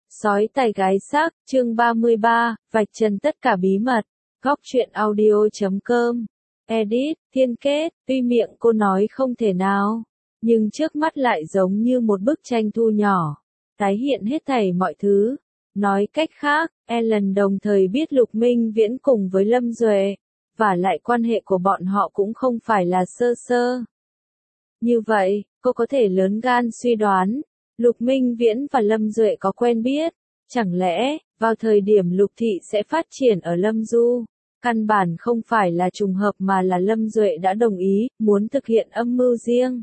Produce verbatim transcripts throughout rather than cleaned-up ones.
Sói tài gái xác, chương ba mươi ba, vạch trần tất cả bí mật. Góc truyện audio chấm com. Edit, Thiên Kết, tuy miệng cô nói không thể nào, nhưng trước mắt lại giống như một bức tranh thu nhỏ, tái hiện hết thảy mọi thứ. Nói cách khác, Ellen đồng thời biết Lục Minh Viễn cùng với Lâm Duệ, và lại quan hệ của bọn họ cũng không phải là sơ sơ. Như vậy, cô có thể lớn gan suy đoán, Lục Minh Viễn và Lâm Duệ có quen biết, chẳng lẽ, vào thời điểm Lục Thị sẽ phát triển ở Lâm Du, căn bản không phải là trùng hợp mà là Lâm Duệ đã đồng ý, muốn thực hiện âm mưu riêng.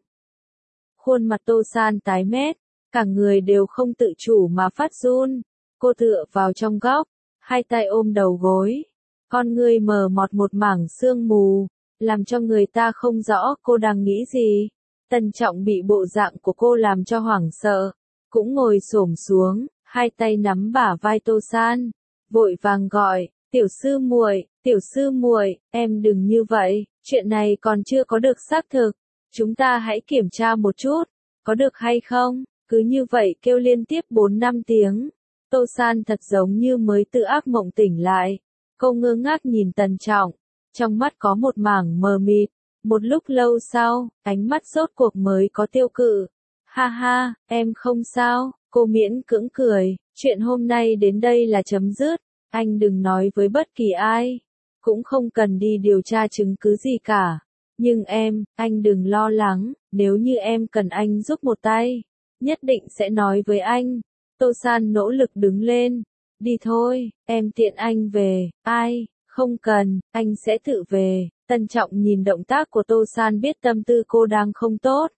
Khuôn mặt Tô San tái mét, cả người đều không tự chủ mà phát run, cô tựa vào trong góc, hai tay ôm đầu gối, con người mờ mọt một mảng sương mù, làm cho người ta không rõ cô đang nghĩ gì. Tân Trọng bị bộ dạng của cô làm cho hoảng sợ, cũng ngồi xổm xuống, hai tay nắm bả vai Tô San, vội vàng gọi, "Tiểu sư muội, tiểu sư muội, em đừng như vậy, chuyện này còn chưa có được xác thực, chúng ta hãy kiểm tra một chút, có được hay không?" Cứ như vậy kêu liên tiếp bốn năm tiếng. Tô San thật giống như mới từ ác mộng tỉnh lại, cô ngơ ngác nhìn Tần Trọng, trong mắt có một mảng mờ mịt. Một lúc lâu sau, ánh mắt rốt cuộc mới có tiêu cự. "Ha ha, em không sao," cô miễn cưỡng cười, "chuyện hôm nay đến đây là chấm dứt, anh đừng nói với bất kỳ ai, cũng không cần đi điều tra chứng cứ gì cả. Nhưng em, anh đừng lo lắng, nếu như em cần anh giúp một tay, nhất định sẽ nói với anh." Tô San nỗ lực đứng lên, "Đi thôi, em tiện anh về." "Ai, không cần, anh sẽ tự về." Tân Trọng nhìn động tác của Tô San biết tâm tư cô đang không tốt.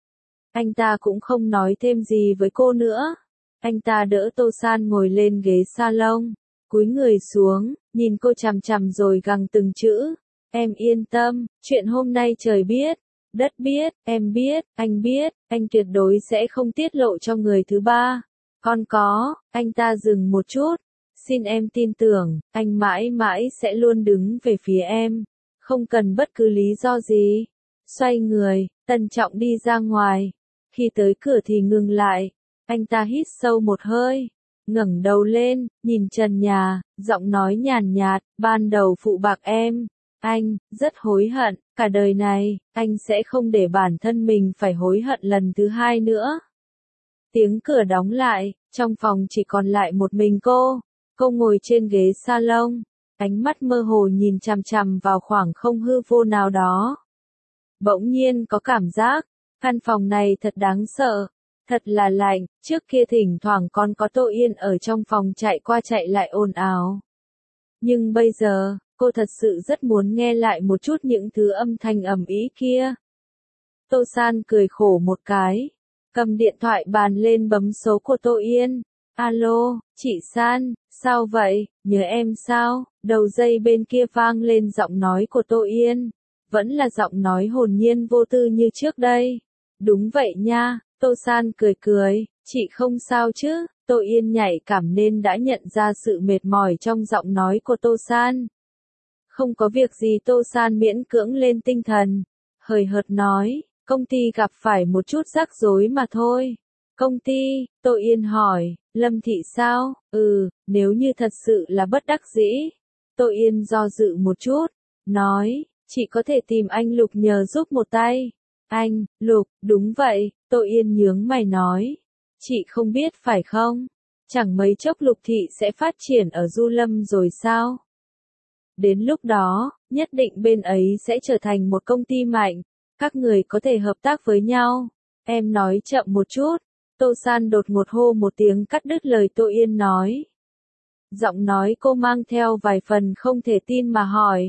Anh ta cũng không nói thêm gì với cô nữa. Anh ta đỡ Tô San ngồi lên ghế salon, cúi người xuống, nhìn cô chằm chằm rồi gằn từng chữ. "Em yên tâm, chuyện hôm nay trời biết, đất biết, em biết, anh biết, anh tuyệt đối sẽ không tiết lộ cho người thứ ba. Còn có," anh ta dừng một chút, "xin em tin tưởng, anh mãi mãi sẽ luôn đứng về phía em. Không cần bất cứ lý do gì." Xoay người, Tân Trọng đi ra ngoài. Khi tới cửa thì ngừng lại. Anh ta hít sâu một hơi, ngẩng đầu lên, nhìn trần nhà, giọng nói nhàn nhạt, "Ban đầu phụ bạc em, anh rất hối hận, cả đời này, anh sẽ không để bản thân mình phải hối hận lần thứ hai nữa." Tiếng cửa đóng lại, trong phòng chỉ còn lại một mình cô. Cô ngồi trên ghế salon, ánh mắt mơ hồ nhìn chằm chằm vào khoảng không hư vô nào đó. Bỗng nhiên có cảm giác, căn phòng này thật đáng sợ, thật là lạnh, trước kia thỉnh thoảng còn có Tô Yên ở trong phòng chạy qua chạy lại ồn ào. Nhưng bây giờ, cô thật sự rất muốn nghe lại một chút những thứ âm thanh ầm ĩ kia. Tô San cười khổ một cái, cầm điện thoại bàn lên bấm số của Tô Yên. "Alo, chị San, sao vậy, nhớ em sao?" Đầu dây bên kia vang lên giọng nói của Tô Yên, vẫn là giọng nói hồn nhiên vô tư như trước đây. "Đúng vậy nha." Tô San cười cười, "Chị không sao chứ?" Tô Yên nhạy cảm nên đã nhận ra sự mệt mỏi trong giọng nói của Tô San. "Không có việc gì." Tô San miễn cưỡng lên tinh thần, hời hợt nói, "Công ty gặp phải một chút rắc rối mà thôi." "Công ty?" Tô Yên hỏi, "Lâm Thị sao?" "Ừ, nếu như thật sự là bất đắc dĩ." Tô Yên do dự một chút, nói, "Chị có thể tìm anh Lục nhờ giúp một tay." "Anh, Lục?" "Đúng vậy." Tô Yên nhướng mày nói, "Chị không biết phải không? Chẳng mấy chốc Lục Thị sẽ phát triển ở Du Lâm rồi sao? Đến lúc đó, nhất định bên ấy sẽ trở thành một công ty mạnh, các người có thể hợp tác với nhau." "Em nói chậm một chút." Tô San đột ngột hô một tiếng cắt đứt lời Tô Yên nói. Giọng nói cô mang theo vài phần không thể tin mà hỏi,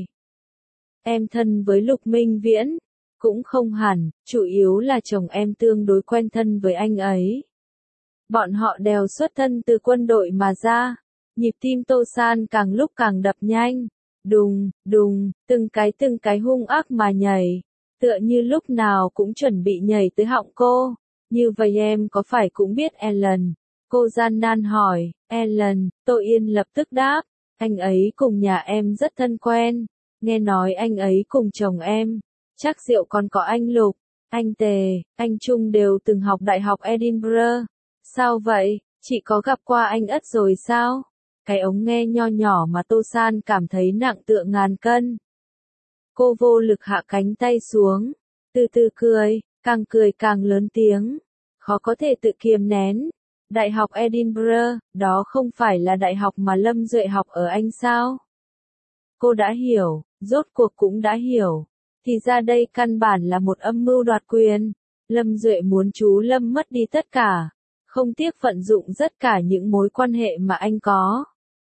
"Em thân với Lục Minh Viễn?" "Cũng không hẳn, chủ yếu là chồng em tương đối quen thân với anh ấy. Bọn họ đều xuất thân từ quân đội mà ra." Nhịp tim Tô San càng lúc càng đập nhanh. Đùng, đùng, từng cái từng cái hung ác mà nhảy, tựa như lúc nào cũng chuẩn bị nhảy tới họng cô. "Như vậy em có phải cũng biết Ellen?" Cô gian nan hỏi. "Ellen?" Tô Yên lập tức đáp, "Anh ấy cùng nhà em rất thân quen, nghe nói anh ấy cùng chồng em, chắc Diệu còn có anh Lục, anh Tề, anh Trung đều từng học đại học Edinburgh." "Sao vậy?" Chị có gặp qua anh ất rồi sao? Cái ống nghe nho nhỏ mà Tô San cảm thấy nặng tựa ngàn cân. Cô vô lực hạ cánh tay xuống, từ từ cười, càng cười càng lớn tiếng, khó có thể tự kiềm nén. Đại học Edinburgh, đó không phải là đại học mà Lâm Duệ học ở Anh sao? Cô đã hiểu, rốt cuộc cũng đã hiểu. Thì ra đây căn bản là một âm mưu đoạt quyền. Lâm Duệ muốn chú Lâm mất đi tất cả, không tiếc vận dụng tất cả những mối quan hệ mà anh có.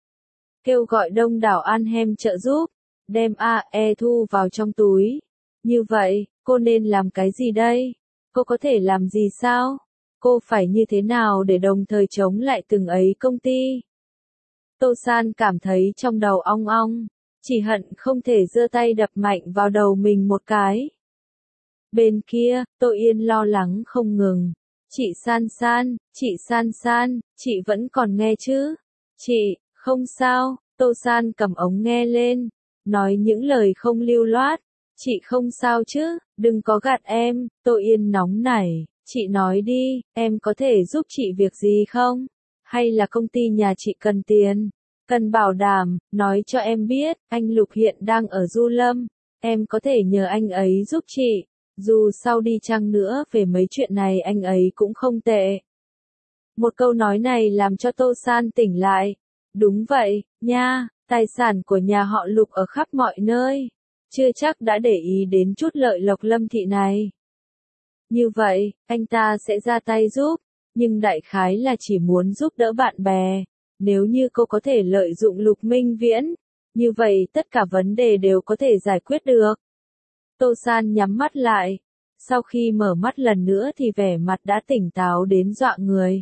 Kêu gọi đông đảo Anhem trợ giúp, đem a e thu vào trong túi. Như vậy, cô nên làm cái gì đây? Cô có thể làm gì sao? Cô phải như thế nào để đồng thời chống lại từng ấy công ty? Tô San cảm thấy trong đầu ong ong, chỉ hận không thể giơ tay đập mạnh vào đầu mình một cái. Bên kia, Tô Yên lo lắng không ngừng. Chị San San, chị San San, chị vẫn còn nghe chứ? Chị, không sao. Tô San cầm ống nghe lên, nói những lời không lưu loát. Chị không sao chứ, đừng có gạt em. Tô Yên nóng nảy, chị nói đi, em có thể giúp chị việc gì không? Hay là công ty nhà chị cần tiền? Cần bảo đảm, nói cho em biết, anh Lục hiện đang ở Du Lâm, em có thể nhờ anh ấy giúp chị. Dù sau đi chăng nữa về mấy chuyện này anh ấy cũng không tệ. Một câu nói này làm cho Tô San tỉnh lại. Đúng vậy, nha, tài sản của nhà họ Lục ở khắp mọi nơi. Chưa chắc đã để ý đến chút lợi lộc Lâm thị này. Như vậy, anh ta sẽ ra tay giúp, nhưng đại khái là chỉ muốn giúp đỡ bạn bè. Nếu như cô có thể lợi dụng Lục Minh Viễn, như vậy tất cả vấn đề đều có thể giải quyết được. Tô San nhắm mắt lại. Sau khi mở mắt lần nữa thì vẻ mặt đã tỉnh táo đến dọa người.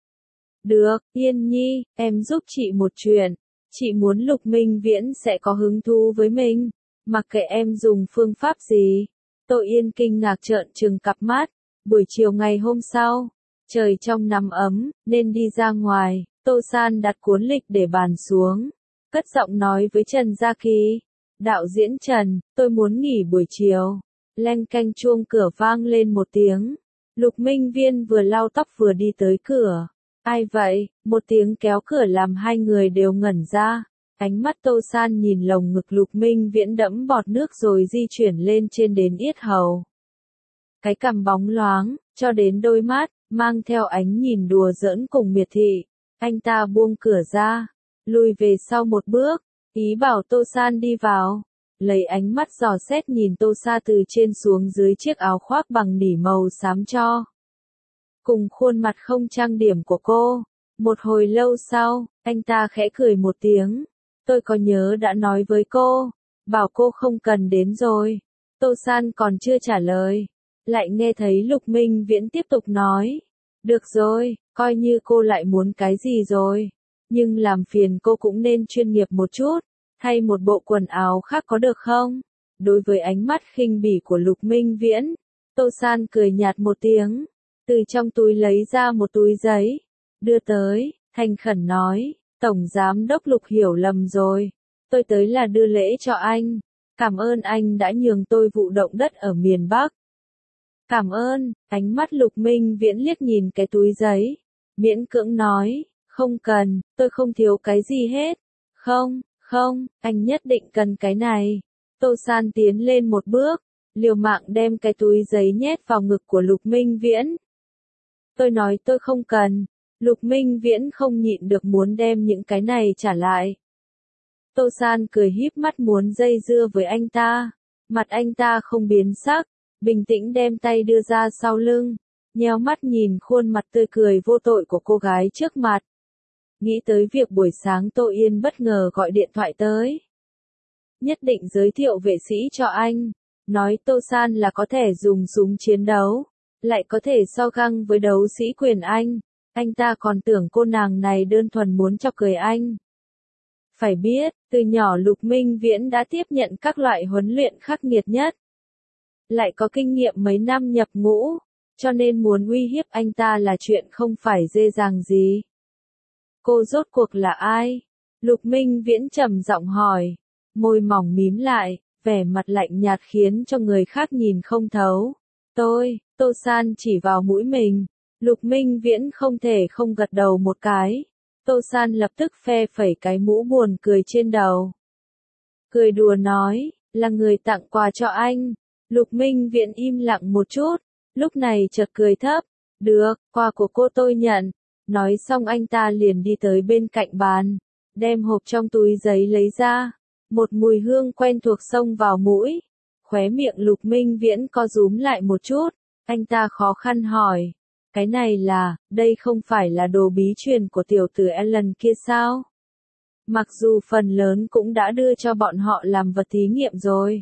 Được, Yên Nhi, em giúp chị một chuyện. Chị muốn Lục Minh Viễn sẽ có hứng thú với mình. Mặc kệ em dùng phương pháp gì. Tô Yên kinh ngạc trợn trừng cặp mắt. Buổi chiều ngày hôm sau, trời trong nắng ấm, nên đi ra ngoài. Tô San đặt cuốn lịch để bàn xuống. Cất giọng nói với Trần Gia Kỳ. Đạo diễn Trần, tôi muốn nghỉ buổi chiều. Leng canh chuông cửa vang lên một tiếng. Lục Minh Viễn vừa lau tóc vừa đi tới cửa. Ai vậy? Một tiếng kéo cửa làm hai người đều ngẩn ra. Ánh mắt Tô San nhìn lồng ngực Lục Minh Viễn đẫm bọt nước rồi di chuyển lên trên đến yết hầu. Cái cằm bóng loáng, cho đến đôi mắt, mang theo ánh nhìn đùa giỡn cùng miệt thị. Anh ta buông cửa ra, lùi về sau một bước, ý bảo Tô San đi vào. Lấy ánh mắt dò xét nhìn Tô Sa từ trên xuống dưới chiếc áo khoác bằng nỉ màu xám cho. Cùng khuôn mặt không trang điểm của cô. Một hồi lâu sau, anh ta khẽ cười một tiếng. Tôi có nhớ đã nói với cô, bảo cô không cần đến rồi. Tô San còn chưa trả lời. Lại nghe thấy Lục Minh Viễn tiếp tục nói. Được rồi, coi như cô lại muốn cái gì rồi. Nhưng làm phiền cô cũng nên chuyên nghiệp một chút. Thay một bộ quần áo khác có được không? Đối với ánh mắt khinh bỉ của Lục Minh Viễn, Tô San cười nhạt một tiếng, từ trong túi lấy ra một túi giấy, đưa tới, thành khẩn nói, Tổng Giám đốc Lục hiểu lầm rồi, tôi tới là đưa lễ cho anh, cảm ơn anh đã nhường tôi vụ động đất ở miền Bắc. Cảm ơn, ánh mắt Lục Minh Viễn liếc nhìn cái túi giấy, miễn cưỡng nói, không cần, tôi không thiếu cái gì hết, không. Không, anh nhất định cần cái này. Tô San tiến lên một bước, liều mạng đem cái túi giấy nhét vào ngực của Lục Minh Viễn. Tôi nói tôi không cần. Lục Minh Viễn không nhịn được muốn đem những cái này trả lại. Tô San cười híp mắt muốn dây dưa với anh ta. Mặt anh ta không biến sắc, bình tĩnh đem tay đưa ra sau lưng, nheo mắt nhìn khuôn mặt tươi cười vô tội của cô gái trước mặt. Nghĩ tới việc buổi sáng Tô Yên bất ngờ gọi điện thoại tới. Nhất định giới thiệu vệ sĩ cho anh. Nói Tô San là có thể dùng súng chiến đấu. Lại có thể so găng với đấu sĩ quyền Anh. Anh ta còn tưởng cô nàng này đơn thuần muốn chọc cười anh. Phải biết, từ nhỏ Lục Minh Viễn đã tiếp nhận các loại huấn luyện khắc nghiệt nhất. Lại có kinh nghiệm mấy năm nhập ngũ. Cho nên muốn uy hiếp anh ta là chuyện không phải dễ dàng gì. Cô rốt cuộc là ai? Lục Minh Viễn trầm giọng hỏi. Môi mỏng mím lại, vẻ mặt lạnh nhạt khiến cho người khác nhìn không thấu. Tôi, Tô San chỉ vào mũi mình. Lục Minh Viễn không thể không gật đầu một cái. Tô San lập tức phe phẩy cái mũ buồn cười trên đầu. Cười đùa nói, là người tặng quà cho anh. Lục Minh Viễn im lặng một chút, lúc này chợt cười thấp. Được, quà của cô tôi nhận. Nói xong anh ta liền đi tới bên cạnh bàn, đem hộp trong túi giấy lấy ra. Một mùi hương quen thuộc xông vào mũi. Khóe miệng Lục Minh Viễn co rúm lại một chút, anh ta khó khăn hỏi. Cái này là, đây không phải là đồ bí truyền của tiểu tử Ellen kia sao? Mặc dù phần lớn cũng đã đưa cho bọn họ làm vật thí nghiệm rồi.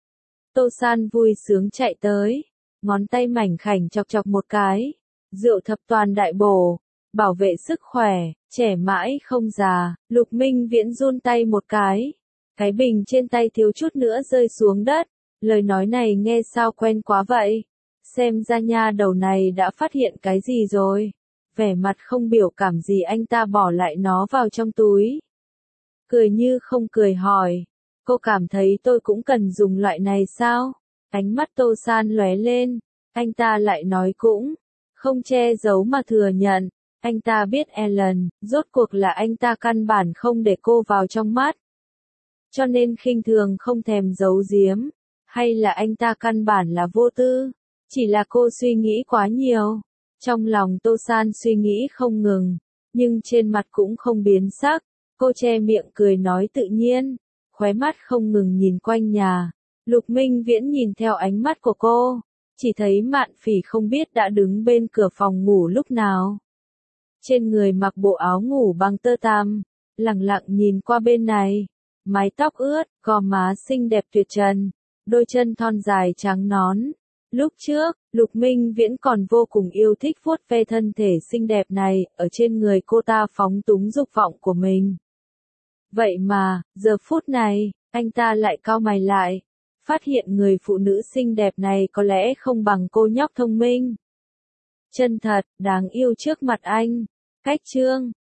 Tô San vui sướng chạy tới, ngón tay mảnh khảnh chọc chọc một cái. Rượu thập toàn đại bổ, bảo vệ sức khỏe, trẻ mãi không già. Lục Minh Viễn run tay một cái. Cái bình trên tay thiếu chút nữa rơi xuống đất. Lời nói này nghe sao quen quá vậy? Xem ra nha đầu này đã phát hiện cái gì rồi. Vẻ mặt không biểu cảm gì anh ta bỏ lại nó vào trong túi. Cười như không cười hỏi. Cô cảm thấy tôi cũng cần dùng loại này sao? Ánh mắt Tô San lóe lên. Anh ta lại nói cũng không che giấu mà thừa nhận. Anh ta biết Ellen, rốt cuộc là anh ta căn bản không để cô vào trong mắt. Cho nên khinh thường không thèm giấu giếm. Hay là anh ta căn bản là vô tư? Chỉ là cô suy nghĩ quá nhiều. Trong lòng Tô San suy nghĩ không ngừng, nhưng trên mặt cũng không biến sắc. Cô che miệng cười nói tự nhiên, khóe mắt không ngừng nhìn quanh nhà. Lục Minh Viễn nhìn theo ánh mắt của cô, chỉ thấy Mạn Phỉ không biết đã đứng bên cửa phòng ngủ lúc nào. Trên người mặc bộ áo ngủ bằng tơ tằm, lẳng lặng nhìn qua bên này. Mái tóc ướt, gò má xinh đẹp tuyệt trần, đôi chân thon dài trắng nõn. Lúc trước, Lục Minh Viễn còn vô cùng yêu thích vuốt ve thân thể xinh đẹp này, ở trên người cô ta phóng túng dục vọng của mình. Vậy mà, giờ phút này, anh ta lại cau mày lại, phát hiện người phụ nữ xinh đẹp này có lẽ không bằng cô nhóc thông minh. Chân thật, đáng yêu trước mặt anh. Cách chương